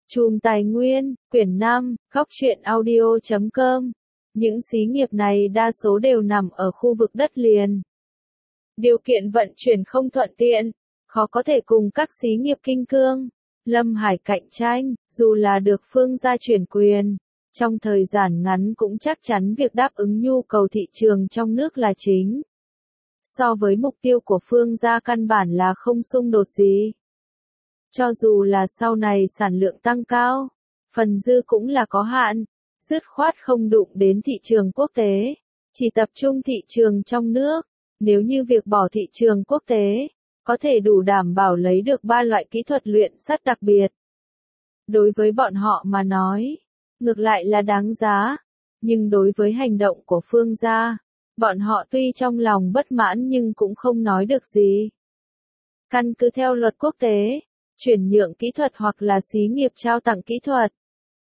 Chùm Tài nguyên, quyển 5, góc truyện audio.com. Những xí nghiệp này đa số đều nằm ở khu vực đất liền. Điều kiện vận chuyển không thuận tiện, khó có thể cùng các xí nghiệp Kinh Cương, Lâm Hải cạnh tranh, dù là được Phương gia chuyển quyền. Trong thời gian ngắn cũng chắc chắn việc đáp ứng nhu cầu thị trường trong nước là chính. So với mục tiêu của Phương gia căn bản là không xung đột gì. Cho dù là sau này sản lượng tăng cao, phần dư cũng là có hạn, dứt khoát không đụng đến thị trường quốc tế, chỉ tập trung thị trường trong nước. Nếu như việc bỏ thị trường quốc tế, có thể đủ đảm bảo lấy được 3 loại kỹ thuật luyện sắt đặc biệt. Đối với bọn họ mà nói, ngược lại là đáng giá, nhưng đối với hành động của Phương gia, bọn họ tuy trong lòng bất mãn nhưng cũng không nói được gì. Căn cứ theo luật quốc tế, chuyển nhượng kỹ thuật hoặc là xí nghiệp trao tặng kỹ thuật,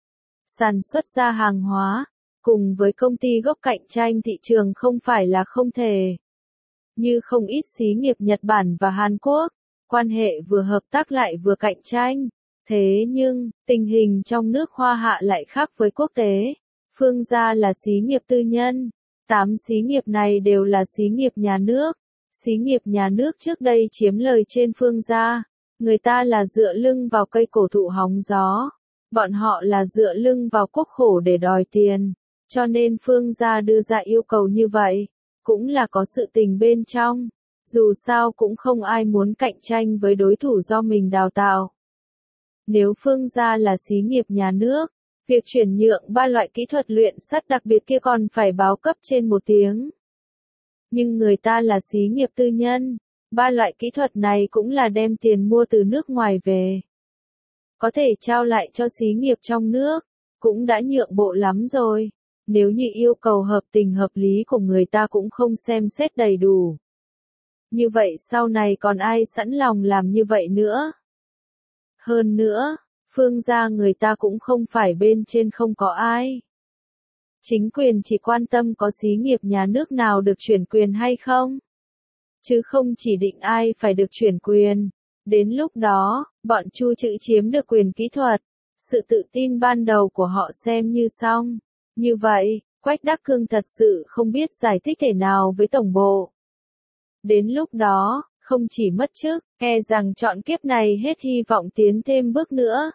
sản xuất ra hàng hóa, cùng với công ty gốc cạnh tranh thị trường không phải là không thể. Như không ít xí nghiệp Nhật Bản và Hàn Quốc, quan hệ vừa hợp tác lại vừa cạnh tranh. Thế nhưng, tình hình trong nước Hoa Hạ lại khác với quốc tế. Phương gia là xí nghiệp tư nhân, 8 xí nghiệp này đều là xí nghiệp nhà nước. Xí nghiệp nhà nước trước đây chiếm lời trên Phương gia. Người ta là dựa lưng vào cây cổ thụ hóng gió. Bọn họ là dựa lưng vào quốc khổ để đòi tiền. Cho nên Phương gia đưa ra yêu cầu như vậy, cũng là có sự tình bên trong. Dù sao cũng không ai muốn cạnh tranh với đối thủ do mình đào tạo. Nếu Phương gia là xí nghiệp nhà nước, việc chuyển nhượng 3 loại kỹ thuật luyện sắt đặc biệt kia còn phải báo cấp trên 1 tiếng. Nhưng người ta là xí nghiệp tư nhân, 3 loại kỹ thuật này cũng là đem tiền mua từ nước ngoài về. Có thể trao lại cho xí nghiệp trong nước, cũng đã nhượng bộ lắm rồi. Nếu như yêu cầu hợp tình hợp lý của người ta cũng không xem xét đầy đủ. Như vậy sau này còn ai sẵn lòng làm như vậy nữa? Hơn nữa, Phương gia người ta cũng không phải bên trên không có ai. Chính quyền chỉ quan tâm có xí nghiệp nhà nước nào được chuyển quyền hay không, chứ không chỉ định ai phải được chuyển quyền. Đến lúc đó, bọn Chu Trữ chiếm được quyền kỹ thuật, sự tự tin ban đầu của họ xem như xong. Như vậy, Quách Đắc Cương thật sự không biết giải thích thế nào với tổng bộ. Đến lúc đó, không chỉ mất chức, e rằng chọn kiếp này hết hy vọng tiến thêm bước nữa.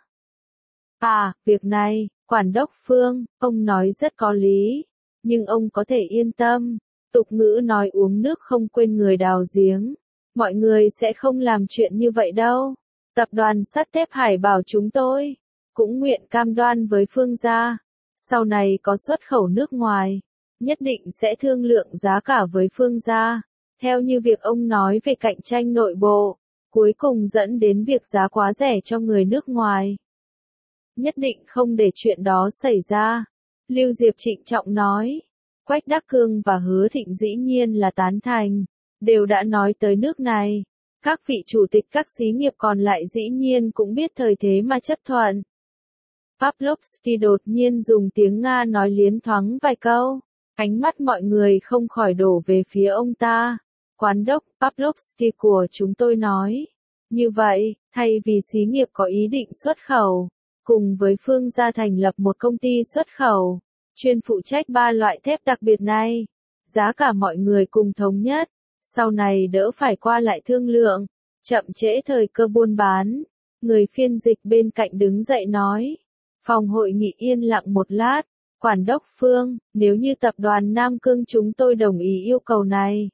À, việc này, Quản đốc Phương, ông nói rất có lý, nhưng ông có thể yên tâm, tục ngữ nói uống nước không quên người đào giếng, mọi người sẽ không làm chuyện như vậy đâu. Tập đoàn sắt thép Hải Bảo chúng tôi cũng nguyện cam đoan với Phương gia, sau này có xuất khẩu nước ngoài, nhất định sẽ thương lượng giá cả với Phương gia. Theo như việc ông nói về cạnh tranh nội bộ, cuối cùng dẫn đến việc giá quá rẻ cho người nước ngoài. Nhất định không để chuyện đó xảy ra. Lưu Diệp trịnh trọng nói. Quách Đắc Cương và Hứa Thịnh dĩ nhiên là tán thành, đều đã nói tới nước này. Các vị chủ tịch các xí nghiệp còn lại dĩ nhiên cũng biết thời thế mà chấp thuận. Pavlovsky đột nhiên dùng tiếng Nga nói liến thoáng vài câu. Ánh mắt mọi người không khỏi đổ về phía ông ta. Quán đốc Pavlovsky của chúng tôi nói. Như vậy, thay vì xí nghiệp có ý định xuất khẩu, cùng với Phương gia thành lập một công ty xuất khẩu, chuyên phụ trách 3 loại thép đặc biệt này. Giá cả mọi người cùng thống nhất, sau này đỡ phải qua lại thương lượng, chậm trễ thời cơ buôn bán. Người phiên dịch bên cạnh đứng dậy nói. Phòng hội nghị yên lặng một lát. Quản đốc Phương, nếu như tập đoàn Nam Cương chúng tôi đồng ý yêu cầu này,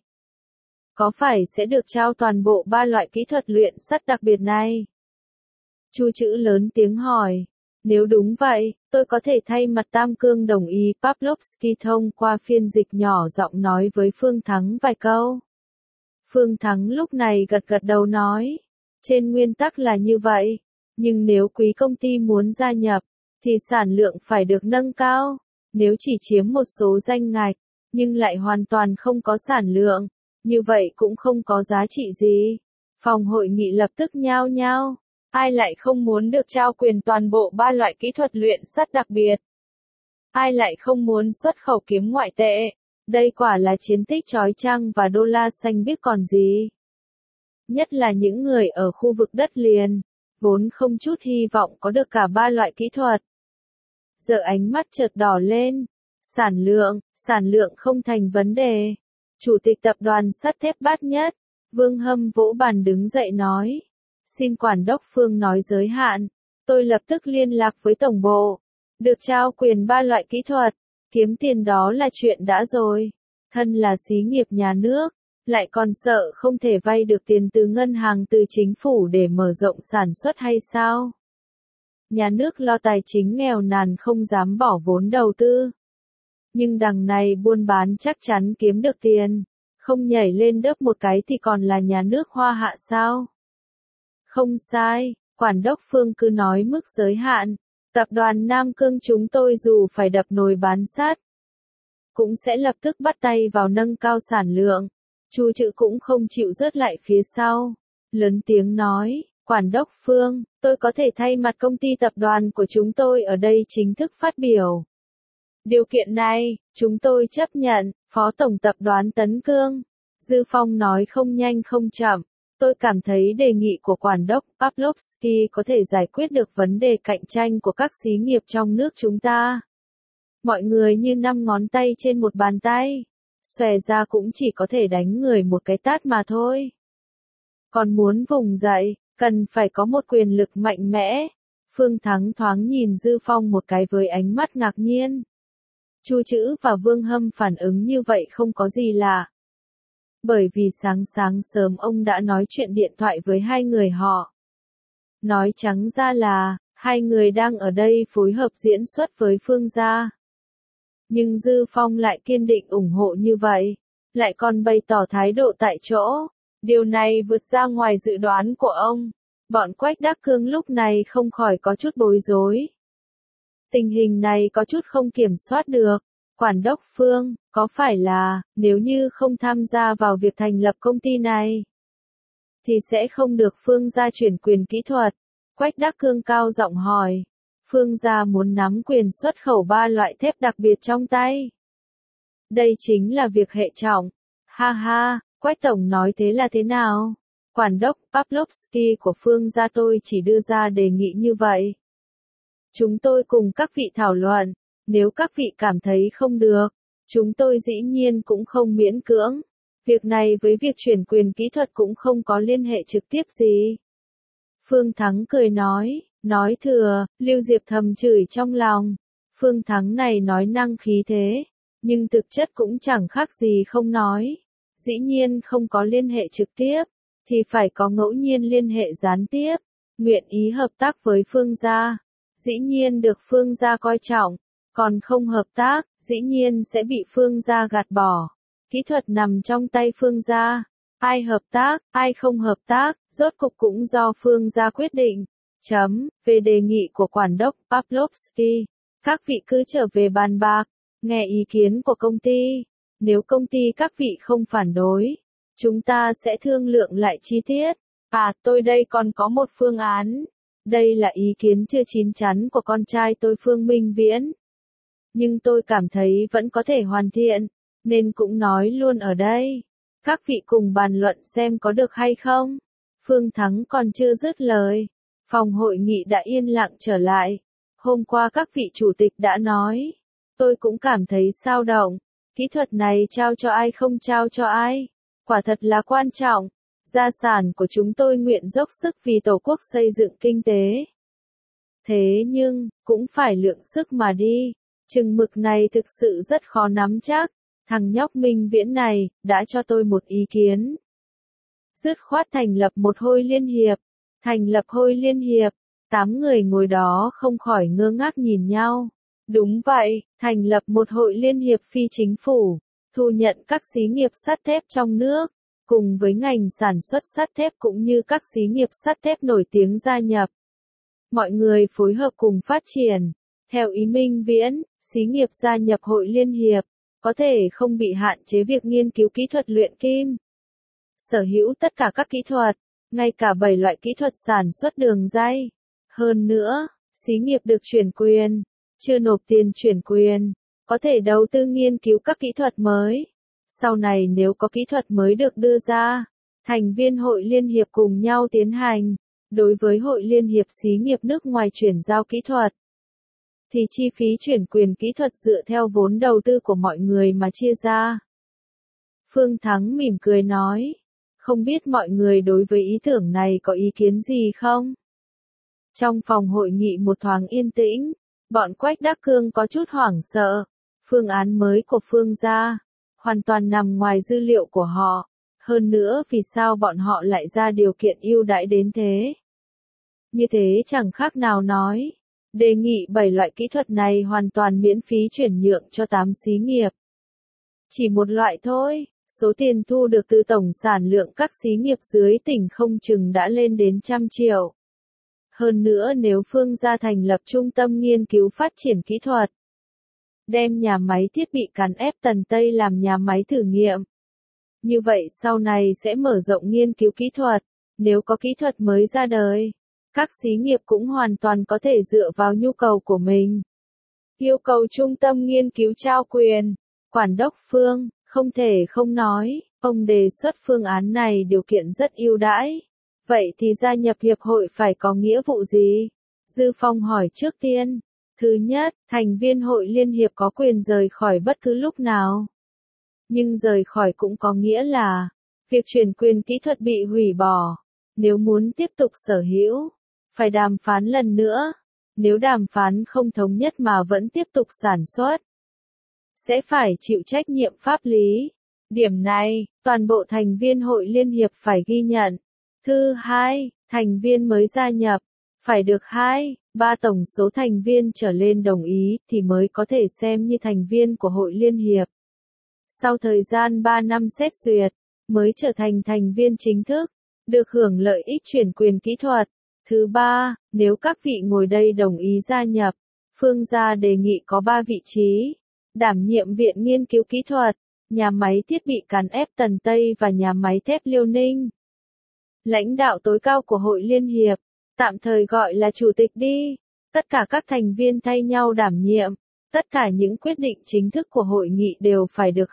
có phải sẽ được trao toàn bộ 3 loại kỹ thuật luyện sắt đặc biệt này? Chu Trữ lớn tiếng hỏi. Nếu đúng vậy, tôi có thể thay mặt Tam Cương đồng ý. Pavlovsky thông qua phiên dịch nhỏ giọng nói với Phương Thắng vài câu. Phương Thắng lúc này gật gật đầu nói. Trên nguyên tắc là như vậy, nhưng nếu quý công ty muốn gia nhập, thì sản lượng phải được nâng cao. Nếu chỉ chiếm một số danh ngạch, nhưng lại hoàn toàn không có sản lượng, như vậy cũng không có giá trị gì. Phòng hội nghị lập tức nhao nhao. Ai lại không muốn được trao quyền toàn bộ 3 loại kỹ thuật luyện sắt đặc biệt? Ai lại không muốn xuất khẩu kiếm ngoại tệ? Đây quả là chiến tích chói chang và đô la xanh biếc còn gì. Nhất là những người ở khu vực đất liền, vốn không chút hy vọng có được cả ba loại kỹ thuật. Giờ ánh mắt chợt đỏ lên. Sản lượng không thành vấn đề. Chủ tịch tập đoàn sắt thép Bát Nhất, Vương Hâm vỗ bàn đứng dậy nói. Xin quản đốc Phương nói giới hạn, tôi lập tức liên lạc với tổng bộ. Được trao quyền ba loại kỹ thuật, kiếm tiền đó là chuyện đã rồi. Thân là xí nghiệp nhà nước, lại còn sợ không thể vay được tiền từ ngân hàng từ chính phủ để mở rộng sản xuất hay sao? Nhà nước lo tài chính nghèo nàn không dám bỏ vốn đầu tư. Nhưng đằng này buôn bán chắc chắn kiếm được tiền, không nhảy lên đớp một cái thì còn là nhà nước hoa hạ sao? Không sai, quản đốc Phương cứ nói mức giới hạn, tập đoàn Nam Cương chúng tôi dù phải đập nồi bán sắt, cũng sẽ lập tức bắt tay vào nâng cao sản lượng. Chu Trự cũng không chịu rớt lại phía sau, lớn tiếng nói, quản đốc Phương, tôi có thể thay mặt công ty tập đoàn của chúng tôi ở đây chính thức phát biểu. Điều kiện này, chúng tôi chấp nhận, Phó Tổng Tập đoàn Tấn Cương. Dư Phong nói không nhanh không chậm, tôi cảm thấy đề nghị của quản đốc Pavlovsky có thể giải quyết được vấn đề cạnh tranh của các xí nghiệp trong nước chúng ta. Mọi người như 5 ngón tay trên một bàn tay, xòe ra cũng chỉ có thể đánh người một cái tát mà thôi. Còn muốn vùng dậy, cần phải có một quyền lực mạnh mẽ. Phương Thắng thoáng nhìn Dư Phong một cái với ánh mắt ngạc nhiên. Chu Trữ và Vương Hâm phản ứng như vậy không có gì lạ. Bởi vì sáng sớm ông đã nói chuyện điện thoại với hai người họ. Nói trắng ra là, hai người đang ở đây phối hợp diễn xuất với Phương gia. Nhưng Dư Phong lại kiên định ủng hộ như vậy, lại còn bày tỏ thái độ tại chỗ. Điều này vượt ra ngoài dự đoán của ông. Bọn Quách Đắc Cương lúc này không khỏi có chút bối rối. Tình hình này có chút không kiểm soát được. Quản đốc Phương, có phải là, nếu như không tham gia vào việc thành lập công ty này, thì sẽ không được Phương gia chuyển quyền kỹ thuật? Quách Đắc Cương cao giọng hỏi. Phương gia muốn nắm quyền xuất khẩu ba loại thép đặc biệt trong tay. Đây chính là việc hệ trọng. Ha ha, Quách Tổng nói thế là thế nào? Quản đốc Pavlovsky của Phương gia tôi chỉ đưa ra đề nghị như vậy. Chúng tôi cùng các vị thảo luận, nếu các vị cảm thấy không được, chúng tôi dĩ nhiên cũng không miễn cưỡng. Việc này với việc chuyển quyền kỹ thuật cũng không có liên hệ trực tiếp gì. Phương Thắng cười nói thừa, Lưu Diệp thầm chửi trong lòng. Phương Thắng này nói năng khí thế, nhưng thực chất cũng chẳng khác gì không nói. Dĩ nhiên không có liên hệ trực tiếp, thì phải có ngẫu nhiên liên hệ gián tiếp. Nguyện ý hợp tác với Phương gia, dĩ nhiên được Phương gia coi trọng, còn không hợp tác, dĩ nhiên sẽ bị Phương gia gạt bỏ. Kỹ thuật nằm trong tay Phương gia, ai hợp tác, ai không hợp tác, rốt cục cũng do Phương gia quyết định. Về đề nghị của quản đốc Pavlovsky, các vị cứ trở về bàn bạc, nghe ý kiến của công ty. Nếu công ty các vị không phản đối, chúng ta sẽ thương lượng lại chi tiết. Tôi đây còn có một phương án. Đây là ý kiến chưa chín chắn của con trai tôi Phương Minh Viễn. Nhưng tôi cảm thấy vẫn có thể hoàn thiện, nên cũng nói luôn ở đây. Các vị cùng bàn luận xem có được hay không. Phương Thắng còn chưa dứt lời. Phòng hội nghị đã yên lặng trở lại. Hôm qua các vị chủ tịch đã nói. Tôi cũng cảm thấy sao động. Kỹ thuật này trao cho ai không trao cho ai. Quả thật là quan trọng. Gia sản của chúng tôi nguyện dốc sức vì Tổ quốc xây dựng kinh tế. Thế nhưng, cũng phải lượng sức mà đi. Chừng mực này thực sự rất khó nắm chắc. Thằng nhóc Minh Viễn này, đã cho tôi một ý kiến. Dứt khoát thành lập một hội liên hiệp. Thành lập hội liên hiệp. 8 người ngồi đó không khỏi ngơ ngác nhìn nhau. Đúng vậy, thành lập một hội liên hiệp phi chính phủ. Thu nhận các xí nghiệp sắt thép trong nước. Cùng với ngành sản xuất sắt thép cũng như các xí nghiệp sắt thép nổi tiếng gia nhập. Mọi người phối hợp cùng phát triển. Theo ý Minh Viễn, xí nghiệp gia nhập hội liên hiệp, có thể không bị hạn chế việc nghiên cứu kỹ thuật luyện kim. Sở hữu tất cả các kỹ thuật, ngay cả 7 loại kỹ thuật sản xuất đường ray. Hơn nữa, xí nghiệp được chuyển quyền, chưa nộp tiền chuyển quyền, có thể đầu tư nghiên cứu các kỹ thuật mới. Sau này nếu có kỹ thuật mới được đưa ra, thành viên hội liên hiệp cùng nhau tiến hành, Đối với Hội Liên hiệp xí nghiệp nước ngoài chuyển giao kỹ thuật, thì chi phí chuyển quyền kỹ thuật dựa theo vốn đầu tư của mọi người mà chia ra. Phương Thắng mỉm cười nói, không biết mọi người đối với ý tưởng này có ý kiến gì không? Trong phòng hội nghị một thoáng yên tĩnh, bọn Quách Đắc Cương có chút hoảng sợ. Phương án mới của Phương gia hoàn toàn nằm ngoài dữ liệu của họ. Hơn nữa vì sao bọn họ lại ra điều kiện ưu đãi đến thế? Như thế chẳng khác nào nói, đề nghị 7 loại kỹ thuật này hoàn toàn miễn phí chuyển nhượng cho 8 xí nghiệp. Chỉ một loại thôi, số tiền thu được từ tổng sản lượng các xí nghiệp dưới tỉnh không chừng đã lên đến 100 triệu. Hơn nữa nếu Phương gia thành lập trung tâm nghiên cứu phát triển kỹ thuật, đem nhà máy thiết bị cán ép Tần Tây làm nhà máy thử nghiệm. Như vậy sau này sẽ mở rộng nghiên cứu kỹ thuật, nếu có kỹ thuật mới ra đời, các xí nghiệp cũng hoàn toàn có thể dựa vào nhu cầu của mình. Yêu cầu trung tâm nghiên cứu trao quyền, Quản đốc Phương, không thể không nói, ông đề xuất phương án này điều kiện rất ưu đãi. Vậy thì gia nhập hiệp hội phải có nghĩa vụ gì? Dư Phong hỏi trước tiên. Thứ nhất, thành viên hội liên hiệp có quyền rời khỏi bất cứ lúc nào. Nhưng rời khỏi cũng có nghĩa là, việc chuyển quyền kỹ thuật bị hủy bỏ. Nếu muốn tiếp tục sở hữu, phải đàm phán lần nữa. Nếu đàm phán không thống nhất mà vẫn tiếp tục sản xuất, sẽ phải chịu trách nhiệm pháp lý. Điểm này, toàn bộ thành viên hội liên hiệp phải ghi nhận. Thứ hai, thành viên mới gia nhập, phải được 2/3 tổng số thành viên trở lên đồng ý thì mới có thể xem như thành viên của hội liên hiệp. Sau thời gian 3 năm xét duyệt, mới trở thành thành viên chính thức, được hưởng lợi ích chuyển quyền kỹ thuật. Thứ ba, nếu các vị ngồi đây đồng ý gia nhập, Phương gia đề nghị có 3 vị trí, đảm nhiệm Viện Nghiên cứu Kỹ thuật, nhà máy thiết bị cán ép Tần Tây và nhà máy thép Liêu Ninh. Lãnh đạo tối cao của hội liên hiệp, tạm thời gọi là chủ tịch đi, tất cả các thành viên thay nhau đảm nhiệm, tất cả những quyết định chính thức của hội nghị đều phải được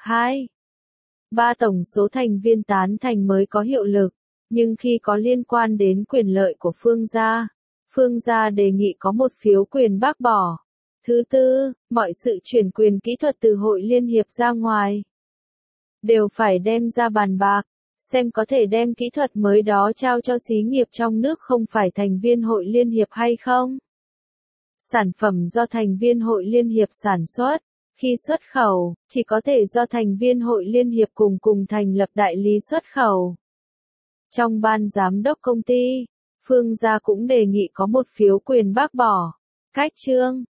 2/3 tổng số thành viên tán thành mới có hiệu lực, nhưng khi có liên quan đến quyền lợi của Phương gia đề nghị có một phiếu quyền bác bỏ. Thứ tư, mọi sự chuyển quyền kỹ thuật từ hội liên hiệp ra ngoài, đều phải đem ra bàn bạc, xem có thể đem kỹ thuật mới đó trao cho xí nghiệp trong nước không phải thành viên hội liên hiệp hay không. Sản phẩm do thành viên hội liên hiệp sản xuất, khi xuất khẩu, chỉ có thể do thành viên hội liên hiệp cùng thành lập đại lý xuất khẩu. Trong ban giám đốc công ty, Phương gia cũng đề nghị có một phiếu quyền bác bỏ. Cách chương